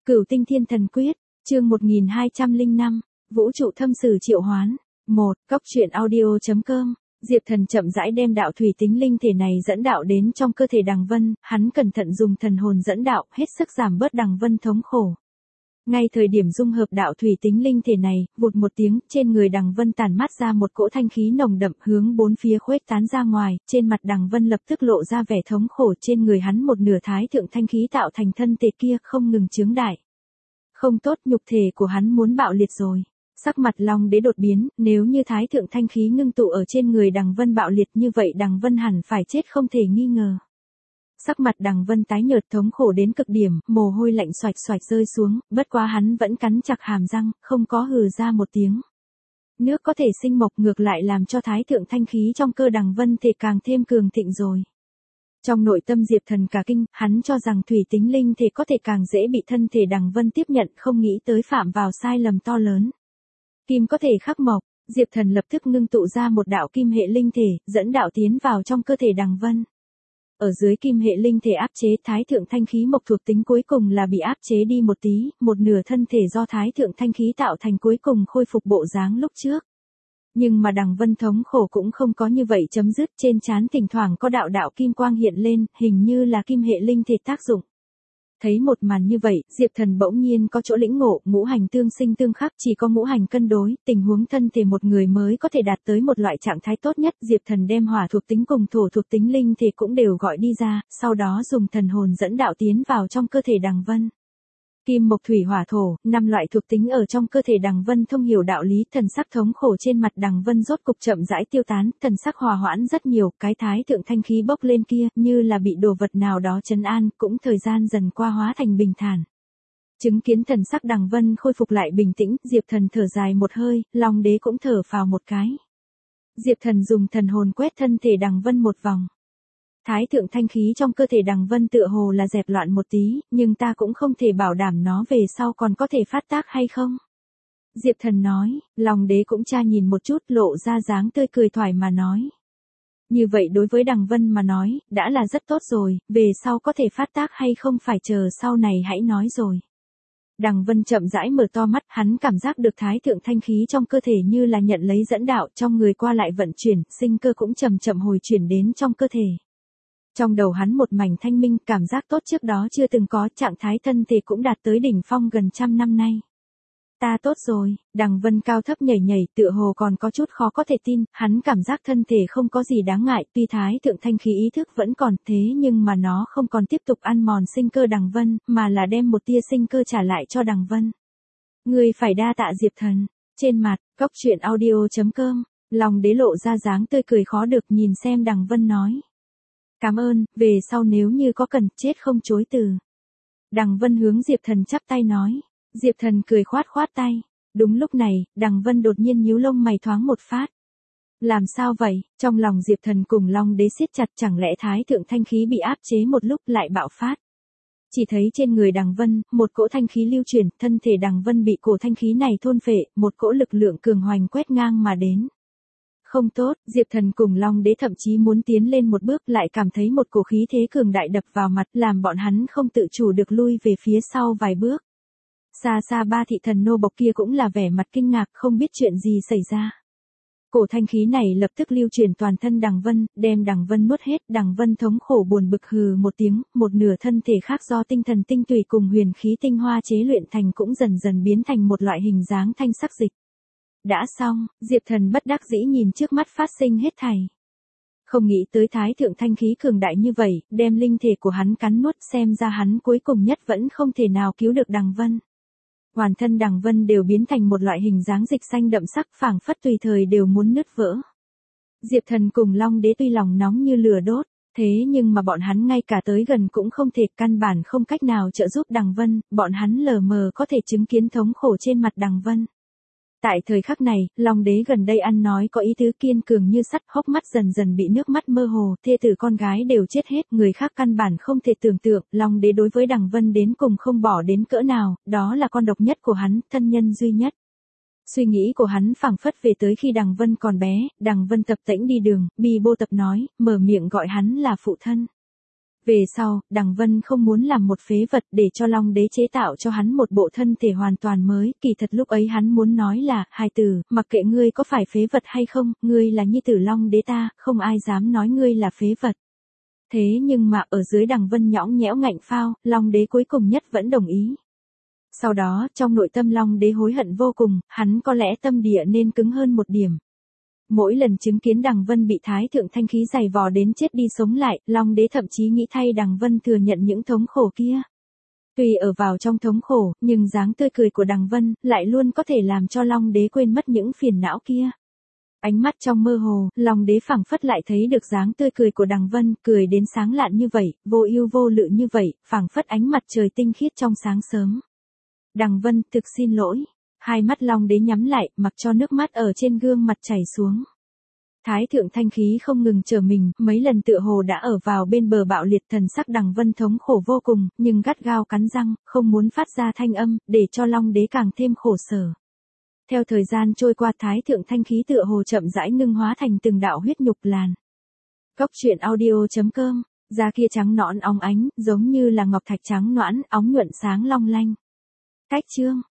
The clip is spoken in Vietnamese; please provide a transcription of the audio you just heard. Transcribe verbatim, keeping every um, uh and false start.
Cửu tinh thiên thần quyết, chương một nghìn hai trăm lẻ năm, vũ trụ thâm sử triệu hoán. một. Cốc truyện audio chấm com. Diệp Thần chậm rãi đem đạo thủy tính linh thể này dẫn đạo đến trong cơ thể Đằng Vân, hắn cẩn thận dùng thần hồn dẫn đạo, hết sức giảm bớt Đằng Vân thống khổ. Ngay thời điểm dung hợp đạo thủy tính linh thể này, vụt một tiếng, trên người Đằng Vân tản mát ra một cỗ thanh khí nồng đậm hướng bốn phía khuếch tán ra ngoài, trên mặt Đằng Vân lập tức lộ ra vẻ thống khổ, trên người hắn một nửa thái thượng thanh khí tạo thành thân thể kia không ngừng chướng đại. Không tốt, nhục thể của hắn muốn bạo liệt rồi. Sắc mặt Long Đế đột biến, nếu như thái thượng thanh khí ngưng tụ ở trên người Đằng Vân bạo liệt như vậy Đằng Vân hẳn phải chết không thể nghi ngờ. Sắc mặt Đằng Vân tái nhợt thống khổ đến cực điểm, mồ hôi lạnh xoạch xoạch rơi xuống, bất quá hắn vẫn cắn chặt hàm răng, không có hừ ra một tiếng. Nước có thể sinh mộc ngược lại làm cho thái thượng thanh khí trong cơ Đằng Vân thể càng thêm cường thịnh rồi. Trong nội tâm Diệp Thần cả kinh, hắn cho rằng thủy tính linh thể có thể càng dễ bị thân thể Đằng Vân tiếp nhận, không nghĩ tới phạm vào sai lầm to lớn. Kim có thể khắc mộc, Diệp Thần lập tức ngưng tụ ra một đạo kim hệ linh thể, dẫn đạo tiến vào trong cơ thể Đằng Vân. Ở dưới kim hệ linh thể áp chế, thái thượng thanh khí mộc thuộc tính cuối cùng là bị áp chế đi một tí, một nửa thân thể do thái thượng thanh khí tạo thành cuối cùng khôi phục bộ dáng lúc trước. Nhưng mà Đằng Vân thống khổ cũng không có như vậy chấm dứt, trên trán thỉnh thoảng có đạo đạo kim quang hiện lên, hình như là kim hệ linh thể tác dụng. Thấy một màn như vậy, Diệp Thần bỗng nhiên có chỗ lĩnh ngộ, ngũ hành tương sinh tương khắc, chỉ có ngũ hành cân đối, tình huống thân thể một người mới có thể đạt tới một loại trạng thái tốt nhất. Diệp Thần đem hỏa thuộc tính cùng thổ thuộc tính linh thể cũng đều gọi đi ra, sau đó dùng thần hồn dẫn đạo tiến vào trong cơ thể Đằng Vân. Kim mộc thủy hỏa thổ, năm loại thuộc tính ở trong cơ thể Đằng Vân thông hiểu đạo lý, thần sắc thống khổ trên mặt Đằng Vân rốt cục chậm rãi tiêu tán, thần sắc hòa hoãn rất nhiều, cái thái thượng thanh khí bốc lên kia, như là bị đồ vật nào đó trấn an, cũng thời gian dần qua hóa thành bình thản. Chứng kiến thần sắc Đằng Vân khôi phục lại bình tĩnh, Diệp Thần thở dài một hơi, Long Đế cũng thở phào một cái. Diệp Thần dùng thần hồn quét thân thể Đằng Vân một vòng. Thái thượng thanh khí trong cơ thể Đằng Vân tựa hồ là dẹp loạn một tí, nhưng ta cũng không thể bảo đảm nó về sau còn có thể phát tác hay không. Diệp Thần nói, Long Đế cũng tra nhìn một chút, lộ ra dáng tươi cười thoải mà nói. Như vậy đối với Đằng Vân mà nói, đã là rất tốt rồi, về sau có thể phát tác hay không phải chờ sau này hãy nói rồi. Đằng Vân chậm rãi mở to mắt, hắn cảm giác được thái thượng thanh khí trong cơ thể như là nhận lấy dẫn đạo, trong người qua lại vận chuyển, sinh cơ cũng chậm chậm hồi chuyển đến trong cơ thể. Trong đầu hắn một mảnh thanh minh, cảm giác tốt trước đó chưa từng có, trạng thái thân thể cũng đạt tới đỉnh phong gần trăm năm nay. Ta tốt rồi, Đằng Vân cao thấp nhảy nhảy, tựa hồ còn có chút khó có thể tin, hắn cảm giác thân thể không có gì đáng ngại, tuy thái thượng thanh khí ý thức vẫn còn, thế nhưng mà nó không còn tiếp tục ăn mòn sinh cơ Đằng Vân, mà là đem một tia sinh cơ trả lại cho Đằng Vân. Ngươi phải đa tạ Diệp Thần. Trên mặt, cốc truyện audio chấm com, Long Đế lộ ra dáng tươi cười khó được, nhìn xem Đằng Vân nói. Cảm ơn, về sau nếu như có cần, chết không chối từ. Đằng Vân hướng Diệp Thần chắp tay nói. Diệp Thần cười khoát khoát tay. Đúng lúc này, Đằng Vân đột nhiên nhíu lông mày thoáng một phát. Làm sao vậy? Trong lòng Diệp Thần cùng Long Đế siết chặt, chẳng lẽ thái thượng thanh khí bị áp chế một lúc lại bạo phát. Chỉ thấy trên người Đằng Vân, một cỗ thanh khí lưu chuyển, thân thể Đằng Vân bị cổ thanh khí này thôn phệ, một cỗ lực lượng cường hoành quét ngang mà đến. Không tốt, Diệp Thần cùng Long Đế thậm chí muốn tiến lên một bước, lại cảm thấy một cổ khí thế cường đại đập vào mặt, làm bọn hắn không tự chủ được lui về phía sau vài bước. Xa xa ba thị thần nô bộc kia cũng là vẻ mặt kinh ngạc, không biết chuyện gì xảy ra. Cổ thanh khí này lập tức lưu truyền toàn thân Đằng Vân, đem Đằng Vân nuốt hết, Đằng Vân thống khổ buồn bực hừ một tiếng, một nửa thân thể khác do tinh thần tinh tùy cùng huyền khí tinh hoa chế luyện thành cũng dần dần biến thành một loại hình dáng thanh sắc dịch. Đã xong, Diệp Thần bất đắc dĩ nhìn trước mắt phát sinh hết thảy. Không nghĩ tới thái thượng thanh khí cường đại như vậy, đem linh thể của hắn cắn nuốt, xem ra hắn cuối cùng nhất vẫn không thể nào cứu được Đằng Vân. Hoàn thân Đằng Vân đều biến thành một loại hình dáng dịch xanh đậm sắc, phảng phất tùy thời đều muốn nứt vỡ. Diệp Thần cùng Long Đế tuy lòng nóng như lửa đốt, thế nhưng mà bọn hắn ngay cả tới gần cũng không thể, căn bản không cách nào trợ giúp Đằng Vân, bọn hắn lờ mờ có thể chứng kiến thống khổ trên mặt Đằng Vân. Tại thời khắc này, Long Đế gần đây ăn nói có ý tứ, kiên cường như sắt, hốc mắt dần dần bị nước mắt mơ hồ, thê tử con gái đều chết hết, người khác căn bản không thể tưởng tượng, Long Đế đối với Đằng Vân đến cùng không bỏ đến cỡ nào, đó là con độc nhất của hắn, thân nhân duy nhất. Suy nghĩ của hắn phảng phất về tới khi Đằng Vân còn bé, Đằng Vân tập tễnh đi đường, Bì Bô Tập nói, mở miệng gọi hắn là phụ thân. Về sau, Đằng Vân không muốn làm một phế vật để cho Long Đế chế tạo cho hắn một bộ thân thể hoàn toàn mới, kỳ thật lúc ấy hắn muốn nói là, hài tử, mặc kệ ngươi có phải phế vật hay không, ngươi là nhi tử Long Đế ta, không ai dám nói ngươi là phế vật. Thế nhưng mà ở dưới Đằng Vân nhõng nhẽo ngạnh phao, Long Đế cuối cùng nhất vẫn đồng ý. Sau đó, trong nội tâm Long Đế hối hận vô cùng, hắn có lẽ tâm địa nên cứng hơn một điểm. Mỗi lần chứng kiến Đằng Vân bị Thái Thượng Thanh Khí giày vò đến chết đi sống lại, Long Đế thậm chí nghĩ thay Đằng Vân thừa nhận những thống khổ kia. Tuy ở vào trong thống khổ, nhưng dáng tươi cười của Đằng Vân lại luôn có thể làm cho Long Đế quên mất những phiền não kia. Ánh mắt trong mơ hồ, Long Đế phảng phất lại thấy được dáng tươi cười của Đằng Vân, cười đến sáng lạn như vậy, vô ưu vô lự như vậy, phảng phất ánh mặt trời tinh khiết trong sáng sớm. Đằng Vân, thực xin lỗi. Hai mắt Long Đế nhắm lại, mặc cho nước mắt ở trên gương mặt chảy xuống. Thái Thượng Thanh Khí không ngừng trở mình, mấy lần tựa hồ đã ở vào bên bờ bạo liệt, thần sắc Đằng Vân thống khổ vô cùng, nhưng gắt gao cắn răng, không muốn phát ra thanh âm, để cho Long Đế càng thêm khổ sở. Theo thời gian trôi qua, Thái Thượng Thanh Khí tựa hồ chậm rãi ngưng hóa thành từng đạo huyết nhục làn. Cốc truyện audio chấm com, da kia trắng nõn óng ánh, giống như là ngọc thạch trắng nõn, óng nhuận sáng long lanh. Cách chương